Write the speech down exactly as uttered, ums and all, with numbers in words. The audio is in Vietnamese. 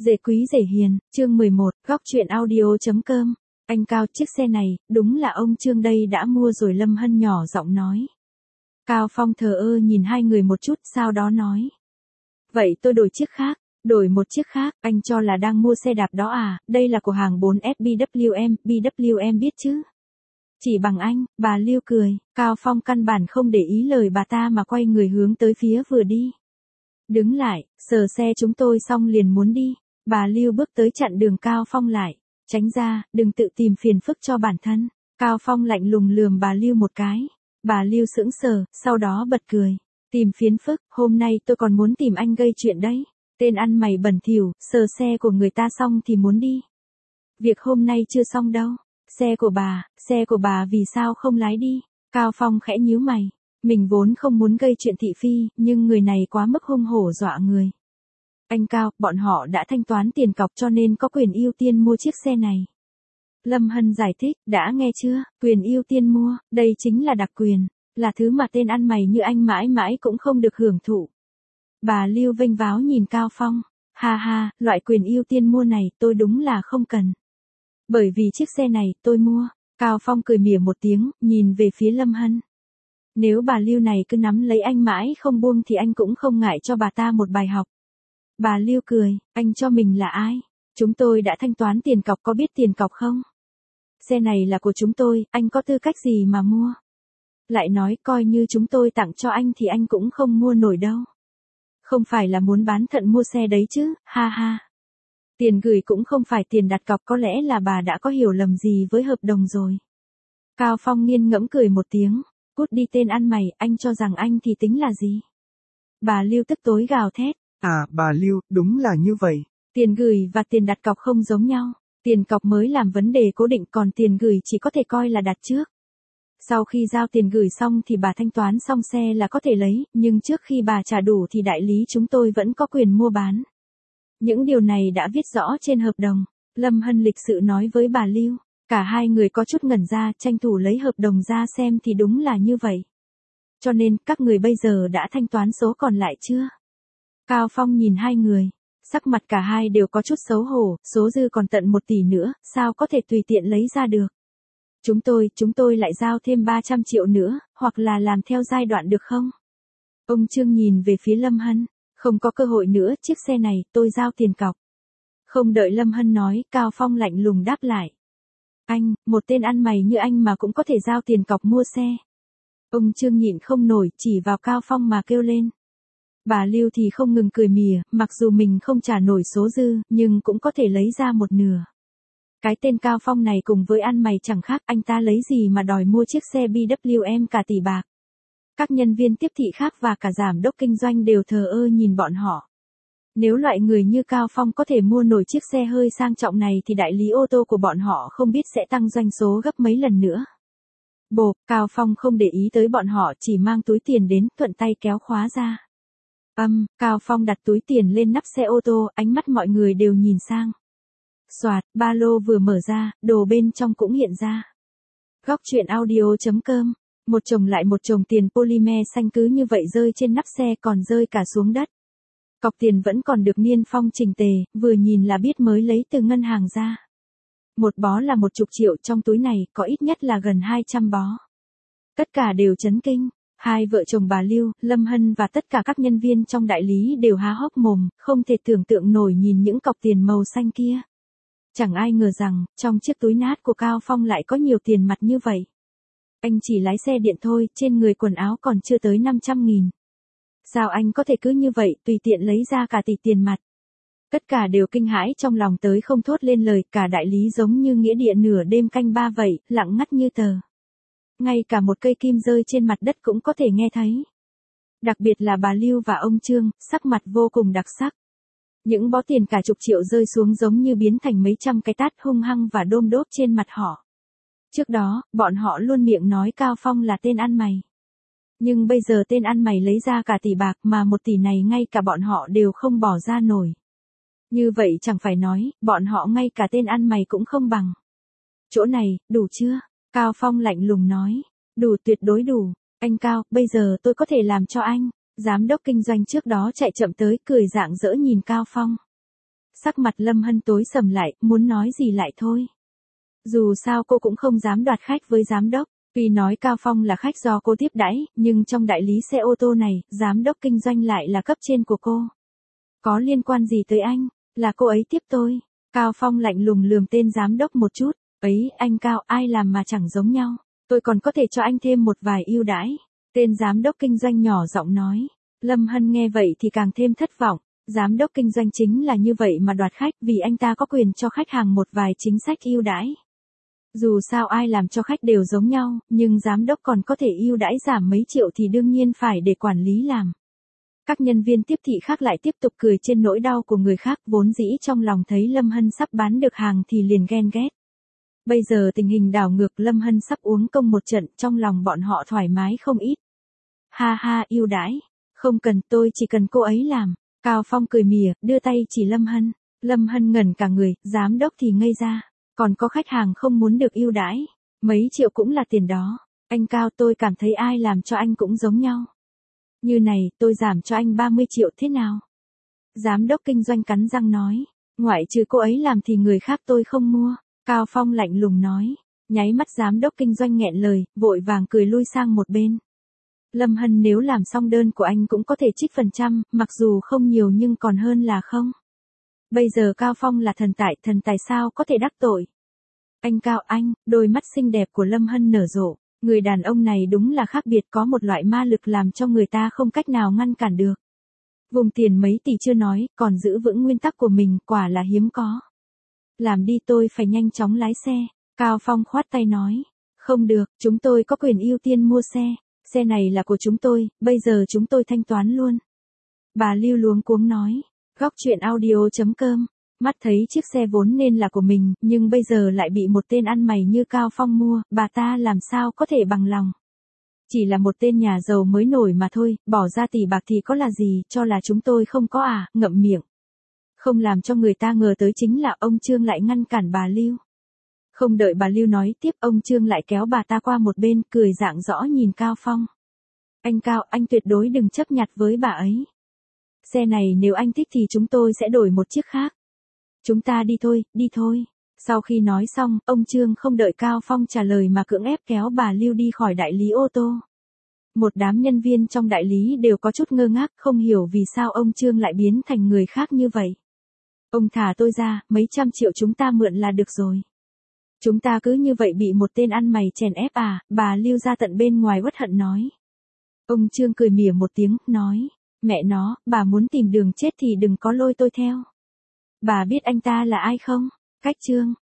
Dễ quý dễ hiền, chương mười một, góc truyện audio.com. Anh Cao, chiếc xe này, đúng là ông Trương đây đã mua rồi, Lâm Hân nhỏ giọng nói. Cao Phong thờ ơ nhìn hai người một chút, sau đó nói. Vậy tôi đổi chiếc khác, đổi một chiếc khác, anh cho là đang mua xe đạp đó à, đây là của hàng bốn S B W M, B W M biết chứ. Chỉ bằng anh, bà Lưu cười, Cao Phong căn bản không để ý lời bà ta mà quay người hướng tới phía vừa đi. Đứng lại, sờ xe chúng tôi xong liền muốn đi. Bà Lưu bước tới chặn đường Cao Phong lại. Tránh ra, đừng tự tìm phiền phức cho bản thân. Cao Phong lạnh lùng lườm bà Lưu một cái. Bà Lưu sững sờ, sau đó bật cười. Tìm phiền phức, hôm nay tôi còn muốn tìm anh gây chuyện đấy. Tên ăn mày bẩn thỉu, sờ xe của người ta xong thì muốn đi. Việc hôm nay chưa xong đâu. Xe của bà, xe của bà vì sao không lái đi? Cao Phong khẽ nhíu mày. Mình vốn không muốn gây chuyện thị phi, nhưng người này quá mức hung hổ dọa người. Anh Cao, bọn họ đã thanh toán tiền cọc cho nên có quyền ưu tiên mua chiếc xe này. Lâm Hân giải thích, đã nghe chưa, quyền ưu tiên mua, đây chính là đặc quyền, là thứ mà tên ăn mày như anh mãi mãi cũng không được hưởng thụ. Bà Lưu vênh váo nhìn Cao Phong, ha ha, loại quyền ưu tiên mua này tôi đúng là không cần. Bởi vì chiếc xe này tôi mua, Cao Phong cười mỉa một tiếng, nhìn về phía Lâm Hân. Nếu bà Lưu này cứ nắm lấy anh mãi không buông thì anh cũng không ngại cho bà ta một bài học. Bà Lưu cười, anh cho mình là ai? Chúng tôi đã thanh toán tiền cọc, có biết tiền cọc không? Xe này là của chúng tôi, anh có tư cách gì mà mua? Lại nói coi như chúng tôi tặng cho anh thì anh cũng không mua nổi đâu. Không phải là muốn bán thận mua xe đấy chứ, ha ha. Tiền gửi cũng không phải tiền đặt cọc, có lẽ là bà đã có hiểu lầm gì với hợp đồng rồi. Cao Phong nghiêng ngẫm cười một tiếng. Cút đi tên ăn mày, anh cho rằng anh thì tính là gì? Bà Lưu tức tối gào thét. À, bà Lưu, đúng là như vậy. Tiền gửi và tiền đặt cọc không giống nhau. Tiền cọc mới làm vấn đề cố định, còn tiền gửi chỉ có thể coi là đặt trước. Sau khi giao tiền gửi xong thì bà thanh toán xong xe là có thể lấy, nhưng trước khi bà trả đủ thì đại lý chúng tôi vẫn có quyền mua bán. Những điều này đã viết rõ trên hợp đồng. Lâm Hân lịch sự nói với bà Lưu. Cả hai người có chút ngẩn ra, tranh thủ lấy hợp đồng ra xem thì đúng là như vậy. Cho nên, các người bây giờ đã thanh toán số còn lại chưa? Cao Phong nhìn hai người. Sắc mặt cả hai đều có chút xấu hổ, số dư còn tận một tỷ nữa, sao có thể tùy tiện lấy ra được? Chúng tôi, chúng tôi lại giao thêm ba trăm triệu nữa, hoặc là làm theo giai đoạn được không? Ông Trương nhìn về phía Lâm Hân. Không có cơ hội nữa, chiếc xe này, tôi giao tiền cọc. Không đợi Lâm Hân nói, Cao Phong lạnh lùng đáp lại. Anh, một tên ăn mày như anh mà cũng có thể giao tiền cọc mua xe. Ông Trương nhịn không nổi, chỉ vào Cao Phong mà kêu lên. Bà Lưu thì không ngừng cười mỉa, mặc dù mình không trả nổi số dư, nhưng cũng có thể lấy ra một nửa. Cái tên Cao Phong này cùng với ăn mày chẳng khác, anh ta lấy gì mà đòi mua chiếc xe B W M cả tỷ bạc. Các nhân viên tiếp thị khác và cả giám đốc kinh doanh đều thờ ơ nhìn bọn họ. Nếu loại người như Cao Phong có thể mua nổi chiếc xe hơi sang trọng này thì đại lý ô tô của bọn họ không biết sẽ tăng doanh số gấp mấy lần nữa. Bộp, Cao Phong không để ý tới bọn họ, chỉ mang túi tiền đến, thuận tay kéo khóa ra. Âm, Cao Phong đặt túi tiền lên nắp xe ô tô, ánh mắt mọi người đều nhìn sang. Soạt, ba lô vừa mở ra, đồ bên trong cũng hiện ra. Góc truyện audio.com. Một chồng lại một chồng tiền polymer xanh cứ như vậy rơi trên nắp xe, còn rơi cả xuống đất. Cọc tiền vẫn còn được niêm phong chỉnh tề, vừa nhìn là biết mới lấy từ ngân hàng ra. Một bó là một chục triệu, trong túi này có ít nhất là gần hai trăm bó. Tất cả đều chấn kinh. Hai vợ chồng bà Lưu, Lâm Hân và tất cả các nhân viên trong đại lý đều há hốc mồm, không thể tưởng tượng nổi nhìn những cọc tiền màu xanh kia. Chẳng ai ngờ rằng, trong chiếc túi nát của Cao Phong lại có nhiều tiền mặt như vậy. Anh chỉ lái xe điện thôi, trên người quần áo còn chưa tới năm trăm nghìn. Sao anh có thể cứ như vậy, tùy tiện lấy ra cả tỷ tiền mặt? Tất cả đều kinh hãi trong lòng tới không thốt lên lời, cả đại lý giống như nghĩa địa nửa đêm canh ba vậy, lặng ngắt như tờ. Ngay cả một cây kim rơi trên mặt đất cũng có thể nghe thấy. Đặc biệt là bà Lưu và ông Trương, sắc mặt vô cùng đặc sắc. Những bó tiền cả chục triệu rơi xuống giống như biến thành mấy trăm cái tát hung hăng và đôm đốp trên mặt họ. Trước đó, bọn họ luôn miệng nói Cao Phong là tên ăn mày. Nhưng bây giờ tên ăn mày lấy ra cả tỷ bạc mà một tỷ này ngay cả bọn họ đều không bỏ ra nổi. Như vậy chẳng phải nói, bọn họ ngay cả tên ăn mày cũng không bằng. Chỗ này, đủ chưa? Cao Phong lạnh lùng nói. Đủ, tuyệt đối đủ. Anh Cao, bây giờ tôi có thể làm cho anh. Giám đốc kinh doanh trước đó chạy chậm tới, cười rạng rỡ nhìn Cao Phong. Sắc mặt Lâm Hân tối sầm lại, muốn nói gì lại thôi. Dù sao cô cũng không dám đoạt khách với giám đốc, tuy nói Cao Phong là khách do cô tiếp đãi, nhưng trong đại lý xe ô tô này, giám đốc kinh doanh lại là cấp trên của cô. Có liên quan gì tới anh, là cô ấy tiếp tôi. Cao Phong lạnh lùng lườm tên giám đốc một chút, ấy, anh Cao, ai làm mà chẳng giống nhau, tôi còn có thể cho anh thêm một vài ưu đãi. Tên giám đốc kinh doanh nhỏ giọng nói. Lâm Hân nghe vậy thì càng thêm thất vọng, giám đốc kinh doanh chính là như vậy mà đoạt khách, vì anh ta có quyền cho khách hàng một vài chính sách ưu đãi. Dù sao ai làm cho khách đều giống nhau, nhưng giám đốc còn có thể ưu đãi giảm mấy triệu thì đương nhiên phải để quản lý làm. Các nhân viên tiếp thị khác lại tiếp tục cười trên nỗi đau của người khác, vốn dĩ trong lòng thấy Lâm Hân sắp bán được hàng thì liền ghen ghét. Bây giờ tình hình đảo ngược, Lâm Hân sắp uống công một trận, trong lòng bọn họ thoải mái không ít. Ha ha, ưu đãi, không cần, tôi chỉ cần cô ấy làm. Cao Phong cười mỉa, đưa tay chỉ Lâm Hân. Lâm Hân ngẩn cả người, giám đốc thì ngây ra. Còn có khách hàng không muốn được ưu đãi, mấy triệu cũng là tiền đó. Anh Cao, tôi cảm thấy ai làm cho anh cũng giống nhau. Như này, tôi giảm cho anh ba mươi triệu thế nào? Giám đốc kinh doanh cắn răng nói, ngoại trừ cô ấy làm thì người khác tôi không mua. Cao Phong lạnh lùng nói, nháy mắt giám đốc kinh doanh nghẹn lời, vội vàng cười lui sang một bên. Lâm Hân, nếu làm xong đơn của anh cũng có thể trích phần trăm, mặc dù không nhiều nhưng còn hơn là không. Bây giờ Cao Phong là thần tài, thần tài sao có thể đắc tội. Anh Cao, anh, đôi mắt xinh đẹp của Lâm Hân nở rộ, người đàn ông này đúng là khác biệt, có một loại ma lực làm cho người ta không cách nào ngăn cản được. Vùng tiền mấy tỷ chưa nói, còn giữ vững nguyên tắc của mình, quả là hiếm có. Làm đi, tôi phải nhanh chóng lái xe. Cao Phong khoát tay nói, không được, chúng tôi có quyền ưu tiên mua xe. Xe này là của chúng tôi, bây giờ chúng tôi thanh toán luôn. Bà Lưu luống cuống nói, góc chuyện audio chấm com, mắt thấy chiếc xe vốn nên là của mình, nhưng bây giờ lại bị một tên ăn mày như Cao Phong mua, bà ta làm sao có thể bằng lòng. Chỉ là một tên nhà giàu mới nổi mà thôi, bỏ ra tỷ bạc thì có là gì, cho là chúng tôi không có à, ngậm miệng. Không làm cho người ta ngờ tới chính là ông Trương lại ngăn cản bà Lưu. Không đợi bà Lưu nói tiếp, ông Trương lại kéo bà ta qua một bên, cười rạng rõ nhìn Cao Phong. Anh Cao, anh tuyệt đối đừng chấp nhặt với bà ấy. Xe này nếu anh thích thì chúng tôi sẽ đổi một chiếc khác. Chúng ta đi thôi, đi thôi. Sau khi nói xong, ông Trương không đợi Cao Phong trả lời mà cưỡng ép kéo bà Lưu đi khỏi đại lý ô tô. Một đám nhân viên trong đại lý đều có chút ngơ ngác, không hiểu vì sao ông Trương lại biến thành người khác như vậy. Ông thả tôi ra, mấy trăm triệu chúng ta mượn là được rồi. Chúng ta cứ như vậy bị một tên ăn mày chèn ép à, bà Lưu ra tận bên ngoài uất hận nói. Ông Trương cười mỉa một tiếng, nói, mẹ nó, bà muốn tìm đường chết thì đừng có lôi tôi theo. Bà biết anh ta là ai không? Cách Trương.